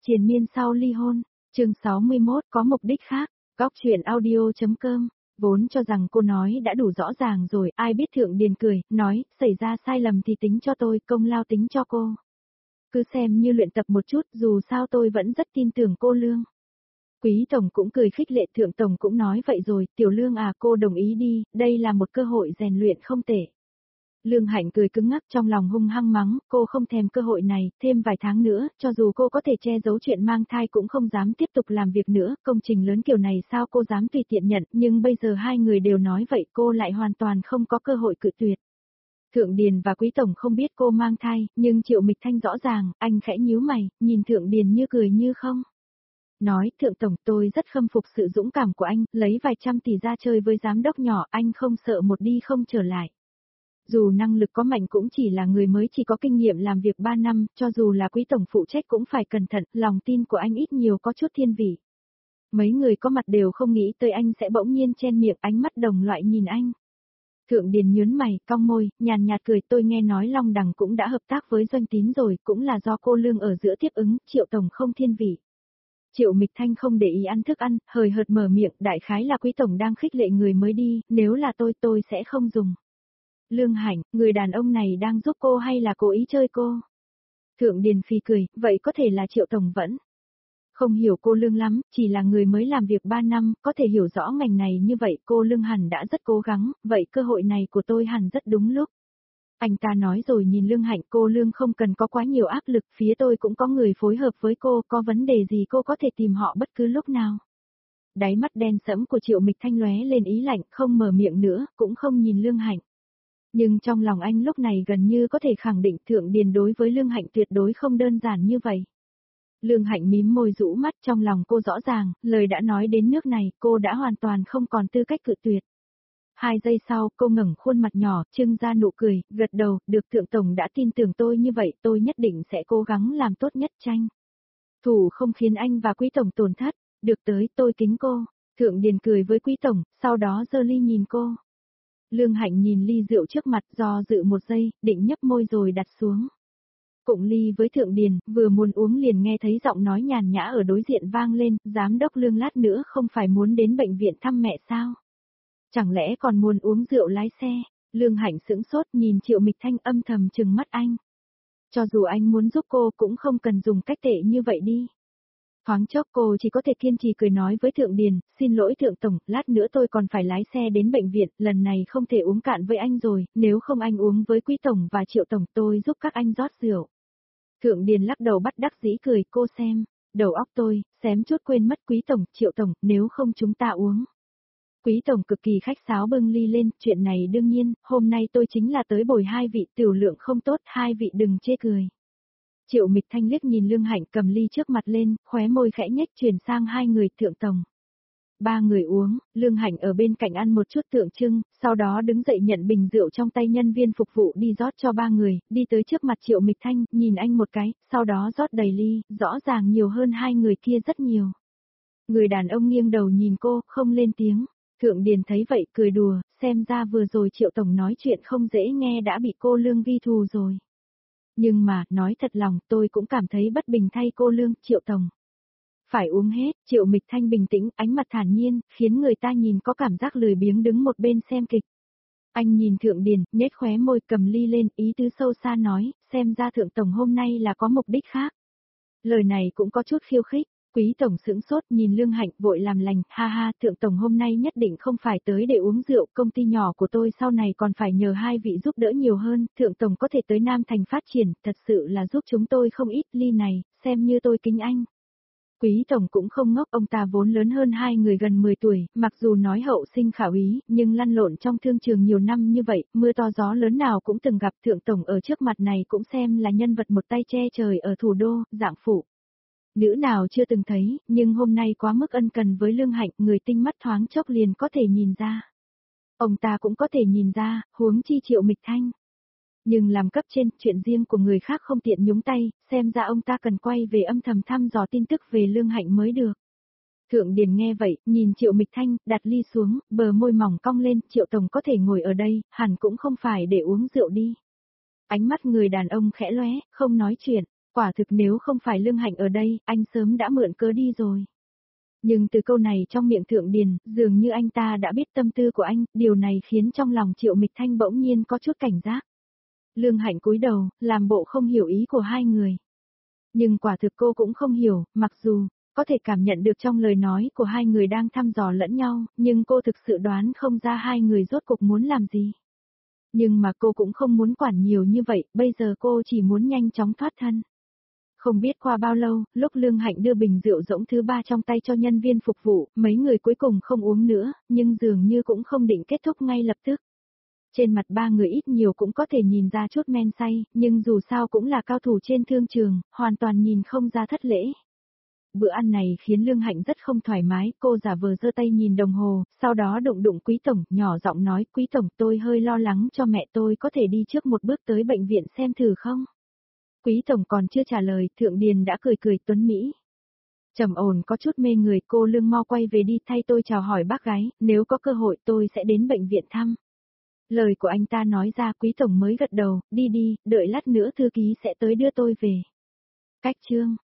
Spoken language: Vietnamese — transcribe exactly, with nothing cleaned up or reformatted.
Triền miên sau ly hôn, chương sáu mươi mốt có mục đích khác, góc chuyện audio.com, vốn cho rằng cô nói đã đủ rõ ràng rồi, ai biết Thượng Điền cười, nói, xảy ra sai lầm thì tính cho tôi, công lao tính cho cô. Cứ xem như luyện tập một chút, dù sao tôi vẫn rất tin tưởng cô Lương. Quý Tổng cũng cười khích lệ, Thượng Tổng cũng nói vậy rồi, Tiểu Lương à, cô đồng ý đi, đây là một cơ hội rèn luyện không tệ. Lương Hạnh cười cứng ngắc, trong lòng hung hăng mắng, cô không thèm cơ hội này, thêm vài tháng nữa, cho dù cô có thể che giấu chuyện mang thai cũng không dám tiếp tục làm việc nữa, công trình lớn kiểu này sao cô dám tùy tiện nhận, nhưng bây giờ hai người đều nói vậy cô lại hoàn toàn không có cơ hội cự tuyệt. Thượng Điền và Quý Tổng không biết cô mang thai, nhưng Triệu Mịch Thanh rõ ràng, anh khẽ nhíu mày, nhìn Thượng Điền như cười như không. Nói, Thượng Tổng, tôi rất khâm phục sự dũng cảm của anh, lấy vài trăm tỷ ra chơi với giám đốc nhỏ, anh không sợ một đi không trở lại. Dù năng lực có mạnh cũng chỉ là người mới chỉ có kinh nghiệm làm việc ba năm, cho dù là Quý Tổng phụ trách cũng phải cẩn thận, lòng tin của anh ít nhiều có chút thiên vị. Mấy người có mặt đều không nghĩ tới anh sẽ bỗng nhiên chen miệng, ánh mắt đồng loại nhìn anh. Thượng Điền nhớn mày, cong môi, nhàn nhạt cười, tôi nghe nói Long Đằng cũng đã hợp tác với Doanh Tín rồi, cũng là do cô Lương ở giữa tiếp ứng, Triệu Tổng không thiên vị. Triệu Mịch Thanh không để ý ăn thức ăn, hời hợt mở miệng, đại khái là Quý Tổng đang khích lệ người mới đi, nếu là tôi tôi sẽ không dùng. Lương Hạnh, người đàn ông này đang giúp cô hay là cố ý chơi cô? Thượng Điền phì cười, vậy có thể là Triệu Tổng vẫn không hiểu cô Lương lắm, chỉ là người mới làm việc ba năm, có thể hiểu rõ ngành này như vậy, cô Lương hẳn đã rất cố gắng, vậy cơ hội này của tôi hẳn rất đúng lúc. Anh ta nói rồi nhìn Lương Hạnh, cô Lương không cần có quá nhiều áp lực, phía tôi cũng có người phối hợp với cô, có vấn đề gì cô có thể tìm họ bất cứ lúc nào. Đáy mắt đen sẫm của Triệu Mịch Thanh lóe lên ý lạnh, không mở miệng nữa, cũng không nhìn Lương Hạnh. Nhưng trong lòng anh lúc này gần như có thể khẳng định Thượng Điền đối với Lương Hạnh tuyệt đối không đơn giản như vậy. Lương Hạnh mím môi rũ mắt, trong lòng cô rõ ràng, lời đã nói đến nước này, cô đã hoàn toàn không còn tư cách cự tuyệt. Hai giây sau, cô ngẩng khuôn mặt nhỏ, trưng ra nụ cười, gật đầu, được Thượng Tổng đã tin tưởng tôi như vậy, tôi nhất định sẽ cố gắng làm tốt nhất tranh. Thủ không khiến anh và Quý Tổng tổn thất, được tới, tôi kính cô. Thượng Điền cười với Quý Tổng, sau đó giơ ly nhìn cô. Lương Hạnh nhìn ly rượu trước mặt, do dự một giây, định nhấp môi rồi đặt xuống. Cụng ly với Thượng Điền, vừa muốn uống liền nghe thấy giọng nói nhàn nhã ở đối diện vang lên, giám đốc Lương lát nữa không phải muốn đến bệnh viện thăm mẹ sao? Chẳng lẽ còn muốn uống rượu lái xe? Lương Hạnh sững sốt nhìn Triệu Mịch Thanh âm thầm trừng mắt anh. Cho dù anh muốn giúp cô cũng không cần dùng cách tệ như vậy đi. Thoáng chốc cô chỉ có thể kiên trì cười nói với Thượng Điền, xin lỗi Thượng Tổng, lát nữa tôi còn phải lái xe đến bệnh viện, lần này không thể uống cạn với anh rồi, nếu không anh uống với Quý Tổng và Triệu Tổng tôi giúp các anh rót rượu. Thượng Điền lắc đầu bắt đắc dĩ cười, cô xem, đầu óc tôi, xém chút quên mất Quý Tổng, Triệu Tổng, nếu không chúng ta uống. Quý Tổng cực kỳ khách sáo bưng ly lên, chuyện này đương nhiên, hôm nay tôi chính là tới bồi hai vị, tiểu lượng không tốt, hai vị đừng chê cười. Triệu Mịch Thanh liếc nhìn Lương Hạnh cầm ly trước mặt lên, khóe môi khẽ nhếch chuyển sang hai người, Thượng Tổng. Ba người uống, Lương Hạnh ở bên cạnh ăn một chút tượng trưng, sau đó đứng dậy nhận bình rượu trong tay nhân viên phục vụ đi rót cho ba người, đi tới trước mặt Triệu Mịch Thanh, nhìn anh một cái, sau đó rót đầy ly, rõ ràng nhiều hơn hai người kia rất nhiều. Người đàn ông nghiêng đầu nhìn cô, không lên tiếng. Thượng Điền thấy vậy cười đùa, xem ra vừa rồi Triệu Tổng nói chuyện không dễ nghe đã bị cô Lương ghi thù rồi. Nhưng mà, nói thật lòng, tôi cũng cảm thấy bất bình thay cô Lương, Triệu Tổng. Phải uống hết, Triệu Mịch Thanh bình tĩnh, ánh mặt thản nhiên, khiến người ta nhìn có cảm giác lười biếng đứng một bên xem kịch. Anh nhìn Thượng Điền, nhếch khóe môi cầm ly lên, ý tứ sâu xa nói, xem ra Thượng Tổng hôm nay là có mục đích khác. Lời này cũng có chút khiêu khích. Quý Tổng sững sốt nhìn Lương Hạnh vội làm lành, ha ha, Thượng Tổng hôm nay nhất định không phải tới để uống rượu, công ty nhỏ của tôi sau này còn phải nhờ hai vị giúp đỡ nhiều hơn, Thượng Tổng có thể tới Nam Thành phát triển, thật sự là giúp chúng tôi không ít, ly này, xem như tôi kính anh. Quý Tổng cũng không ngốc, ông ta vốn lớn hơn hai người gần mười tuổi, mặc dù nói hậu sinh khả úy, nhưng lăn lộn trong thương trường nhiều năm như vậy, mưa to gió lớn nào cũng từng gặp, Thượng Tổng ở trước mặt này cũng xem là nhân vật một tay che trời ở thủ đô, dạng phụ. Nữ nào chưa từng thấy, nhưng hôm nay quá mức ân cần với Lương Hạnh, người tinh mắt thoáng chốc liền có thể nhìn ra. Ông ta cũng có thể nhìn ra, huống chi Triệu Mịch Thanh. Nhưng làm cấp trên, chuyện riêng của người khác không tiện nhúng tay, xem ra ông ta cần quay về âm thầm thăm dò tin tức về Lương Hạnh mới được. Thượng Điền nghe vậy, nhìn Triệu Mịch Thanh, đặt ly xuống, bờ môi mỏng cong lên, Triệu Tổng có thể ngồi ở đây, hẳn cũng không phải để uống rượu đi. Ánh mắt người đàn ông khẽ lóe, không nói chuyện. Quả thực nếu không phải Lương Hạnh ở đây, anh sớm đã mượn cớ đi rồi. Nhưng từ câu này trong miệng Thượng Điền, dường như anh ta đã biết tâm tư của anh, điều này khiến trong lòng Triệu Mịch Thanh bỗng nhiên có chút cảnh giác. Lương Hạnh cúi đầu, làm bộ không hiểu ý của hai người. Nhưng quả thực cô cũng không hiểu, mặc dù có thể cảm nhận được trong lời nói của hai người đang thăm dò lẫn nhau, nhưng cô thực sự đoán không ra hai người rốt cuộc muốn làm gì. Nhưng mà cô cũng không muốn quản nhiều như vậy, bây giờ cô chỉ muốn nhanh chóng thoát thân. Không biết qua bao lâu, lúc Lương Hạnh đưa bình rượu rỗng thứ ba trong tay cho nhân viên phục vụ, mấy người cuối cùng không uống nữa, nhưng dường như cũng không định kết thúc ngay lập tức. Trên mặt ba người ít nhiều cũng có thể nhìn ra chút men say, nhưng dù sao cũng là cao thủ trên thương trường, hoàn toàn nhìn không ra thất lễ. Bữa ăn này khiến Lương Hạnh rất không thoải mái, cô giả vờ giơ tay nhìn đồng hồ, sau đó đụng đụng Quý Tổng, nhỏ giọng nói, Quý Tổng tôi hơi lo lắng cho mẹ tôi, có thể đi trước một bước tới bệnh viện xem thử không? Quý Tổng còn chưa trả lời, Thượng Điền đã cười cười tuấn Mỹ. Trầm ổn có chút mê người, cô Lương mau quay về đi, thay tôi chào hỏi bác gái, nếu có cơ hội tôi sẽ đến bệnh viện thăm. Lời của anh ta nói ra, Quý Tổng mới gật đầu, đi đi, đợi lát nữa thư ký sẽ tới đưa tôi về. Cách chương